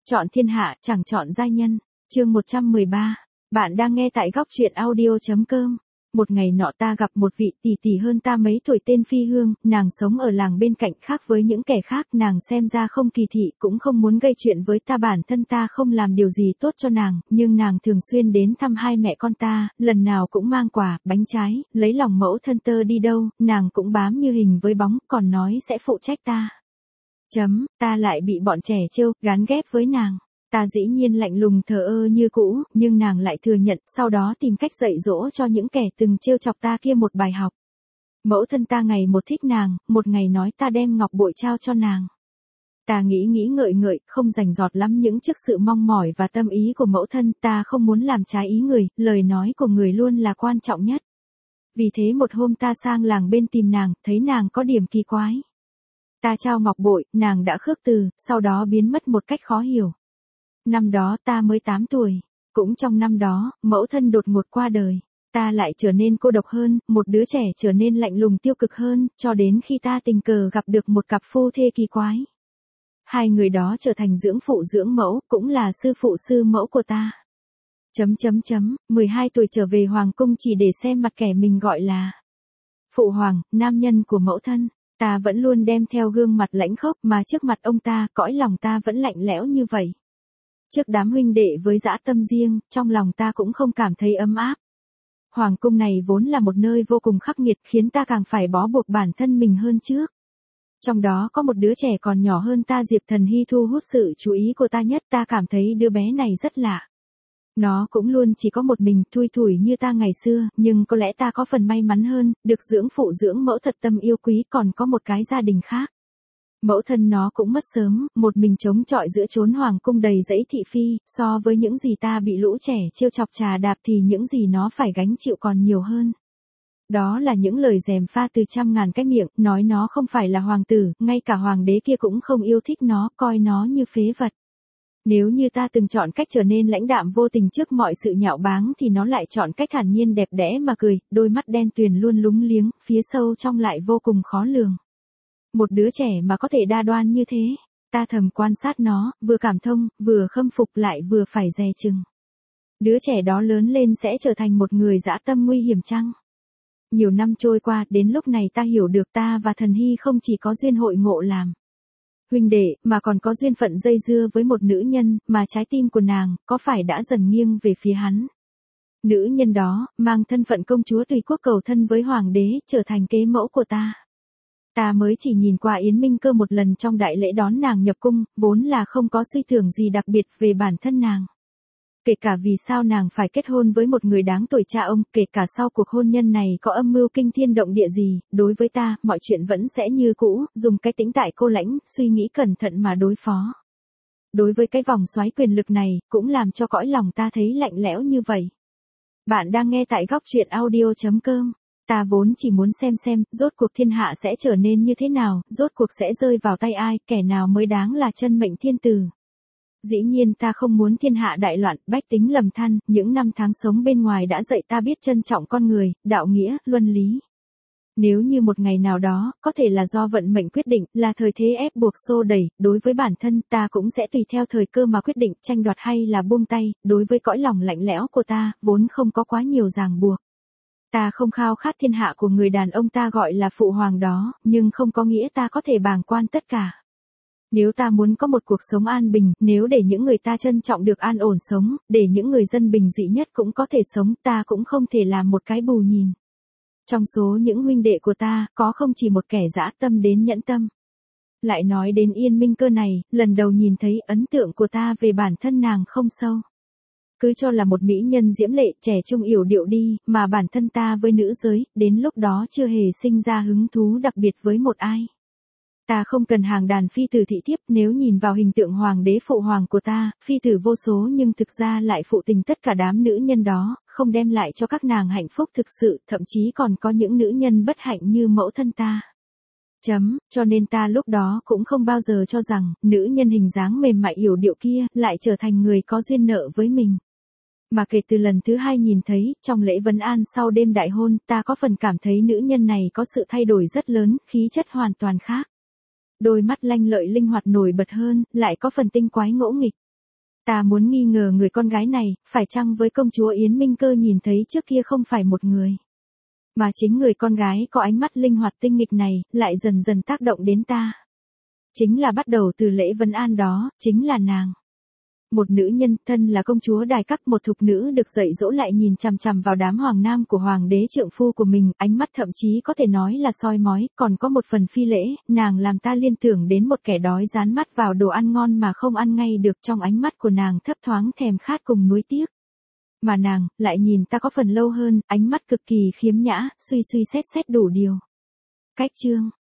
Chọn thiên hạ, chẳng chọn giai nhân. Chương 113. Bạn đang nghe tại góc truyện audio.com. Một ngày nọ ta gặp một vị tỷ tỷ hơn ta mấy tuổi tên Phi Hương, nàng sống ở làng bên cạnh khác với những kẻ khác, nàng xem ra không kỳ thị cũng không muốn gây chuyện với ta, bản thân ta không làm điều gì tốt cho nàng, nhưng nàng thường xuyên đến thăm hai mẹ con ta, lần nào cũng mang quà, bánh trái, lấy lòng mẫu thân tơ đi đâu, nàng cũng bám như hình với bóng, còn nói sẽ phụ trách ta. Ta lại bị bọn trẻ trêu, gán ghép với nàng. Ta dĩ nhiên lạnh lùng thờ ơ như cũ, nhưng nàng lại thừa nhận, sau đó tìm cách dạy dỗ cho những kẻ từng trêu chọc ta kia một bài học. Mẫu thân ta ngày một thích nàng, một ngày nói ta đem ngọc bội trao cho nàng. Ta nghĩ ngợi, không rành rọt lắm những trước sự mong mỏi và tâm ý của mẫu thân, ta không muốn làm trái ý người, lời nói của người luôn là quan trọng nhất. Vì thế một hôm ta sang làng bên tìm nàng, thấy nàng có điểm kỳ quái. Ta trao ngọc bội, nàng đã khước từ, sau đó biến mất một cách khó hiểu. Năm đó ta mới 8 tuổi, cũng trong năm đó, mẫu thân đột ngột qua đời. Ta lại trở nên cô độc hơn, một đứa trẻ trở nên lạnh lùng tiêu cực hơn, cho đến khi ta tình cờ gặp được một cặp phu thê kỳ quái. Hai người đó trở thành dưỡng phụ dưỡng mẫu, cũng là sư phụ sư mẫu của ta. 12 tuổi trở về hoàng cung chỉ để xem mặt kẻ mình gọi là phụ hoàng, nam nhân của mẫu thân. Ta vẫn luôn đem theo gương mặt lãnh khốc mà trước mặt ông ta, cõi lòng ta vẫn lạnh lẽo như vậy. Trước đám huynh đệ với dã tâm riêng, trong lòng ta cũng không cảm thấy ấm áp. Hoàng cung này vốn là một nơi vô cùng khắc nghiệt, khiến ta càng phải bó buộc bản thân mình hơn trước. Trong đó có một đứa trẻ còn nhỏ hơn ta, Diệp Thần Hy, thu hút sự chú ý của ta nhất. Ta cảm thấy đứa bé này rất lạ. Nó cũng luôn chỉ có một mình, thui thủi như ta ngày xưa, nhưng có lẽ ta có phần may mắn hơn, được dưỡng phụ dưỡng mẫu thật tâm yêu quý, còn có một cái gia đình khác. Mẫu thân nó cũng mất sớm, một mình chống chọi giữa chốn hoàng cung đầy dãy thị phi, so với những gì ta bị lũ trẻ trêu chọc trà đạp thì những gì nó phải gánh chịu còn nhiều hơn. Đó là những lời gièm pha từ trăm ngàn cái miệng, nói nó không phải là hoàng tử, ngay cả hoàng đế kia cũng không yêu thích nó, coi nó như phế vật. Nếu như ta từng chọn cách trở nên lãnh đạm vô tình trước mọi sự nhạo báng thì nó lại chọn cách thản nhiên đẹp đẽ mà cười, đôi mắt đen tuyền luôn lúng liếng, phía sâu trong lại vô cùng khó lường. Một đứa trẻ mà có thể đa đoan như thế, ta thầm quan sát nó, vừa cảm thông, vừa khâm phục lại vừa phải dè chừng. Đứa trẻ đó lớn lên sẽ trở thành một người dã tâm nguy hiểm chăng? Nhiều năm trôi qua, đến lúc này ta hiểu được ta và Thần Hy không chỉ có duyên hội ngộ làm huynh đệ, mà còn có duyên phận dây dưa với một nữ nhân, mà trái tim của nàng, có phải đã dần nghiêng về phía hắn. Nữ nhân đó, mang thân phận công chúa tùy quốc cầu thân với hoàng đế, trở thành kế mẫu của ta. Ta mới chỉ nhìn qua Yến Minh Cơ một lần trong đại lễ đón nàng nhập cung, vốn là không có suy tưởng gì đặc biệt về bản thân nàng. Kể cả vì sao nàng phải kết hôn với một người đáng tuổi cha ông, kể cả sau cuộc hôn nhân này có âm mưu kinh thiên động địa gì, đối với ta, mọi chuyện vẫn sẽ như cũ, dùng cái tĩnh tại cô lãnh, suy nghĩ cẩn thận mà đối phó. Đối với cái vòng xoáy quyền lực này, cũng làm cho cõi lòng ta thấy lạnh lẽo như vậy. Bạn đang nghe tại góc truyện audio.com. Ta vốn chỉ muốn xem, rốt cuộc thiên hạ sẽ trở nên như thế nào, rốt cuộc sẽ rơi vào tay ai, kẻ nào mới đáng là chân mệnh thiên tử. Dĩ nhiên ta không muốn thiên hạ đại loạn, bách tính lầm than, những năm tháng sống bên ngoài đã dạy ta biết trân trọng con người, đạo nghĩa, luân lý. Nếu như một ngày nào đó, có thể là do vận mệnh quyết định, là thời thế ép buộc xô đẩy, đối với bản thân ta cũng sẽ tùy theo thời cơ mà quyết định tranh đoạt hay là buông tay, đối với cõi lòng lạnh lẽo của ta, vốn không có quá nhiều ràng buộc. Ta không khao khát thiên hạ của người đàn ông ta gọi là phụ hoàng đó, nhưng không có nghĩa ta có thể bàng quan tất cả. Nếu ta muốn có một cuộc sống an bình, nếu để những người ta trân trọng được an ổn sống, để những người dân bình dị nhất cũng có thể sống, ta cũng không thể làm một cái bù nhìn. Trong số những huynh đệ của ta, có không chỉ một kẻ dã tâm đến nhẫn tâm. Lại nói đến Yên Minh Cơ này, lần đầu nhìn thấy ấn tượng của ta về bản thân nàng không sâu. Cứ cho là một mỹ nhân diễm lệ, trẻ trung yểu điệu đi, mà bản thân ta với nữ giới, đến lúc đó chưa hề sinh ra hứng thú đặc biệt với một ai. Ta không cần hàng đàn phi tử thị thiếp, nếu nhìn vào hình tượng hoàng đế phụ hoàng của ta, phi tử vô số nhưng thực ra lại phụ tình tất cả đám nữ nhân đó, không đem lại cho các nàng hạnh phúc thực sự, thậm chí còn có những nữ nhân bất hạnh như mẫu thân ta. Cho nên ta lúc đó cũng không bao giờ cho rằng, nữ nhân hình dáng mềm mại yểu điệu kia, lại trở thành người có duyên nợ với mình. Mà kể từ lần thứ hai nhìn thấy, trong lễ vấn an sau đêm đại hôn, ta có phần cảm thấy nữ nhân này có sự thay đổi rất lớn, khí chất hoàn toàn khác. Đôi mắt lanh lợi linh hoạt nổi bật hơn, lại có phần tinh quái ngỗ nghịch. Ta muốn nghi ngờ người con gái này, phải chăng với công chúa Yến Minh Cơ nhìn thấy trước kia không phải một người. Mà chính người con gái có ánh mắt linh hoạt tinh nghịch này, lại dần dần tác động đến ta. Chính là bắt đầu từ lễ vấn an đó, chính là nàng. Một nữ nhân thân là công chúa đài các, một thục nữ được dạy dỗ lại nhìn chằm chằm vào đám hoàng nam của hoàng đế trượng phu của mình, ánh mắt thậm chí có thể nói là soi mói, còn có một phần phi lễ, nàng làm ta liên tưởng đến một kẻ đói dán mắt vào đồ ăn ngon mà không ăn ngay được, trong ánh mắt của nàng thấp thoáng thèm khát cùng nuối tiếc. Mà nàng, lại nhìn ta có phần lâu hơn, ánh mắt cực kỳ khiếm nhã, suy suy xét xét đủ điều. Cách chương